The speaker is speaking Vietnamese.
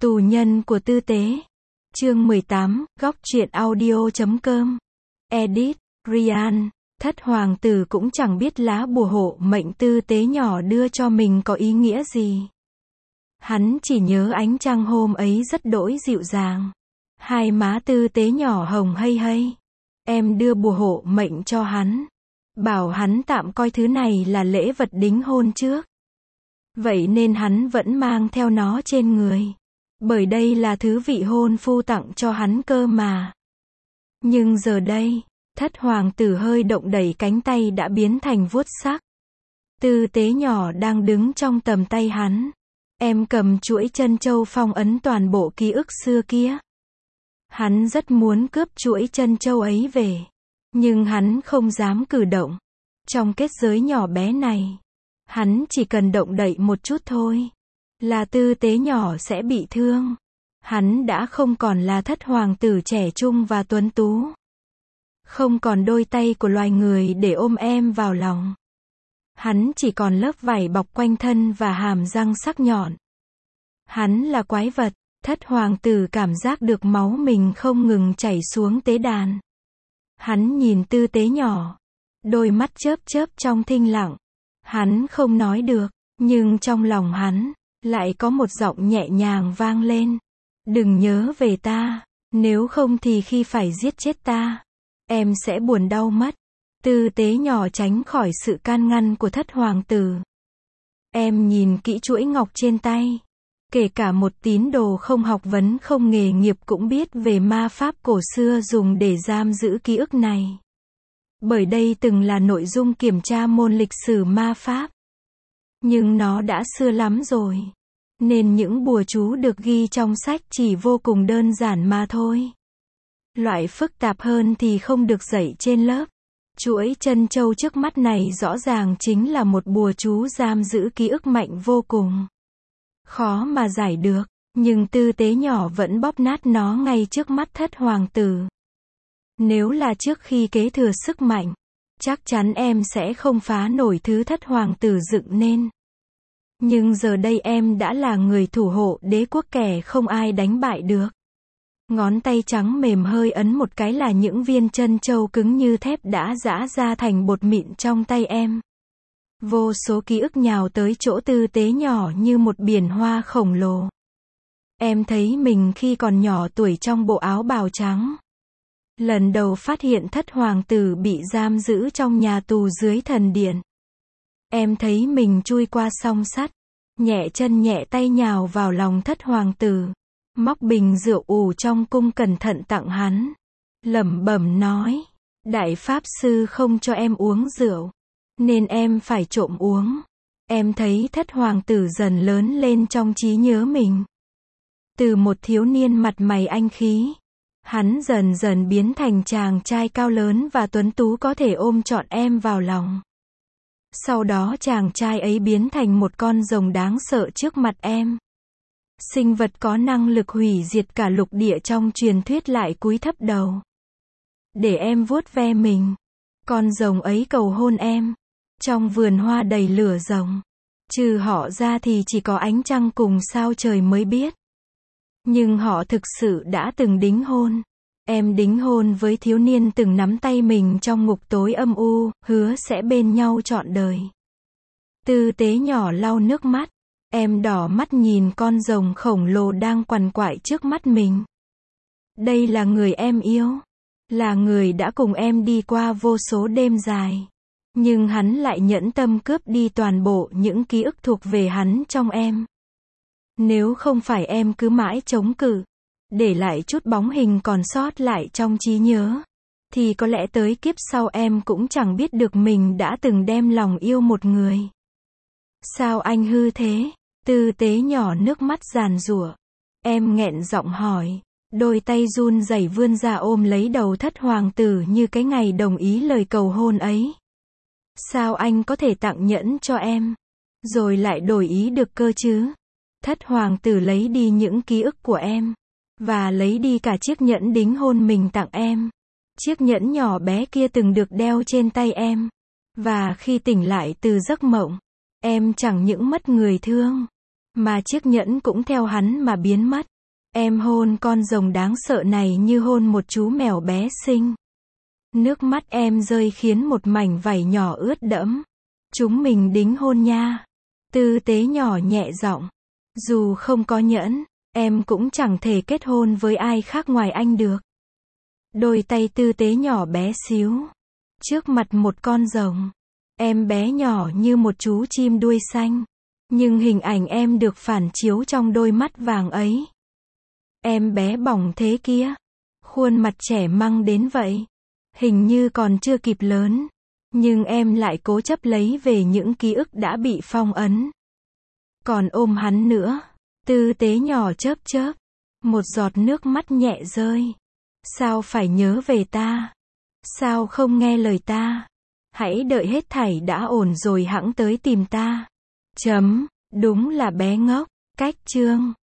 Tù nhân của tư tế. Chương 18, góc truyện audio.com. Edit, Ryan. Thất hoàng tử cũng chẳng biết lá bùa hộ mệnh tư tế nhỏ đưa cho mình có ý nghĩa gì. Hắn chỉ nhớ ánh trăng hôm ấy rất đỗi dịu dàng. Hai má tư tế nhỏ hồng hây hây. Em đưa bùa hộ mệnh cho hắn. Bảo hắn tạm coi thứ này là lễ vật đính hôn trước. Vậy nên hắn vẫn mang theo nó trên người. Bởi đây là thứ vị hôn phu tặng cho hắn cơ mà. Nhưng giờ đây, thất hoàng tử hơi động đẩy cánh tay đã biến thành vuốt sắc. Tư tế nhỏ đang đứng trong tầm tay hắn. Em cầm chuỗi trân châu phong ấn toàn bộ ký ức xưa kia. Hắn rất muốn cướp chuỗi trân châu ấy về. Nhưng hắn không dám cử động. Trong kết giới nhỏ bé này, hắn chỉ cần động đậy một chút thôi, là tư tế nhỏ sẽ bị thương. Hắn đã không còn là thất hoàng tử trẻ trung và tuấn tú. Không còn đôi tay của loài người để ôm em vào lòng. Hắn chỉ còn lớp vảy bọc quanh thân và hàm răng sắc nhọn. Hắn là quái vật. Thất hoàng tử cảm giác được máu mình không ngừng chảy xuống tế đàn. Hắn nhìn tư tế nhỏ. Đôi mắt chớp chớp trong thinh lặng. Hắn không nói được, nhưng trong lòng hắn lại có một giọng nhẹ nhàng vang lên. Đừng nhớ về ta, nếu không thì khi phải giết chết ta, em sẽ buồn đau mất. Tư tế nhỏ tránh khỏi sự can ngăn của thất hoàng tử. Em nhìn kỹ chuỗi ngọc trên tay. Kể cả một tín đồ không học vấn không nghề nghiệp cũng biết về ma pháp cổ xưa dùng để giam giữ ký ức này. Bởi đây từng là nội dung kiểm tra môn lịch sử ma pháp. Nhưng nó đã xưa lắm rồi. Nên những bùa chú được ghi trong sách chỉ vô cùng đơn giản mà thôi. Loại phức tạp hơn thì không được dạy trên lớp. Chuỗi trân châu trước mắt này rõ ràng chính là một bùa chú giam giữ ký ức mạnh vô cùng. Khó mà giải được, nhưng tư tế nhỏ vẫn bóp nát nó ngay trước mắt thất hoàng tử. Nếu là trước khi kế thừa sức mạnh, chắc chắn em sẽ không phá nổi thứ thất hoàng tử dựng nên. Nhưng giờ đây em đã là người thủ hộ đế quốc kẻ không ai đánh bại được. Ngón tay trắng mềm hơi ấn một cái là những viên trân châu cứng như thép đã giã ra thành bột mịn trong tay em. Vô số ký ức nhào tới chỗ tư tế nhỏ như một biển hoa khổng lồ. Em thấy mình khi còn nhỏ tuổi trong bộ áo bào trắng. Lần đầu phát hiện thất hoàng tử bị giam giữ trong nhà tù dưới thần điện. Em thấy mình chui qua song sắt, nhẹ chân nhẹ tay nhào vào lòng thất hoàng tử, móc bình rượu ủ trong cung cẩn thận tặng hắn. Lẩm bẩm nói, đại pháp sư không cho em uống rượu, nên em phải trộm uống. Em thấy thất hoàng tử dần lớn lên trong trí nhớ mình. Từ một thiếu niên mặt mày anh khí, hắn dần dần biến thành chàng trai cao lớn và tuấn tú có thể ôm trọn em vào lòng. Sau đó chàng trai ấy biến thành một con rồng đáng sợ trước mặt em. Sinh vật có năng lực hủy diệt cả lục địa trong truyền thuyết lại cúi thấp đầu để em vuốt ve mình. Con rồng ấy cầu hôn em. Trong vườn hoa đầy lửa rồng. Trừ họ ra thì chỉ có ánh trăng cùng sao trời mới biết. Nhưng họ thực sự đã từng đính hôn. Em đính hôn với thiếu niên từng nắm tay mình trong ngục tối âm u, hứa sẽ bên nhau trọn đời. Tư tế nhỏ lau nước mắt. Em đỏ mắt nhìn con rồng khổng lồ đang quằn quại trước mắt mình. Đây là người em yêu. Là người đã cùng em đi qua vô số đêm dài. Nhưng hắn lại nhẫn tâm cướp đi toàn bộ những ký ức thuộc về hắn trong em. Nếu không phải em cứ mãi chống cự, để lại chút bóng hình còn sót lại trong trí nhớ, thì có lẽ tới kiếp sau em cũng chẳng biết được mình đã từng đem lòng yêu một người. Sao anh hư thế? Tư tế nhỏ nước mắt giàn giụa. Em nghẹn giọng hỏi. Đôi tay run rẩy vươn ra ôm lấy đầu thất hoàng tử như cái ngày đồng ý lời cầu hôn ấy. Sao anh có thể tặng nhẫn cho em, rồi lại đổi ý được cơ chứ? Thất hoàng tử lấy đi những ký ức của em, và lấy đi cả chiếc nhẫn đính hôn mình tặng em. Chiếc nhẫn nhỏ bé kia từng được đeo trên tay em. Và khi tỉnh lại từ giấc mộng, em chẳng những mất người thương, Mà chiếc nhẫn cũng theo hắn mà biến mất. Em hôn con rồng đáng sợ này như hôn một chú mèo bé xinh. Nước mắt em rơi khiến một mảnh vảy nhỏ ướt đẫm. Chúng mình đính hôn nha. Tư tế nhỏ nhẹ giọng. Dù không có nhẫn, em cũng chẳng thể kết hôn với ai khác ngoài anh được. Đôi tay tư tế nhỏ bé xíu. Trước mặt một con rồng. Em bé nhỏ như một chú chim đuôi xanh. Nhưng hình ảnh em được phản chiếu trong đôi mắt vàng ấy. Em bé bỏng thế kia. Khuôn mặt trẻ măng đến vậy. Hình như còn chưa kịp lớn. Nhưng em lại cố chấp lấy về những ký ức đã bị phong ấn. Còn ôm hắn nữa. Tư tế nhỏ chớp chớp. Một giọt nước mắt nhẹ rơi. Sao phải nhớ về ta? Sao không nghe lời ta? Hãy đợi hết thảy đã ổn rồi hẵng tới tìm ta. Đúng là bé ngốc. Cách chương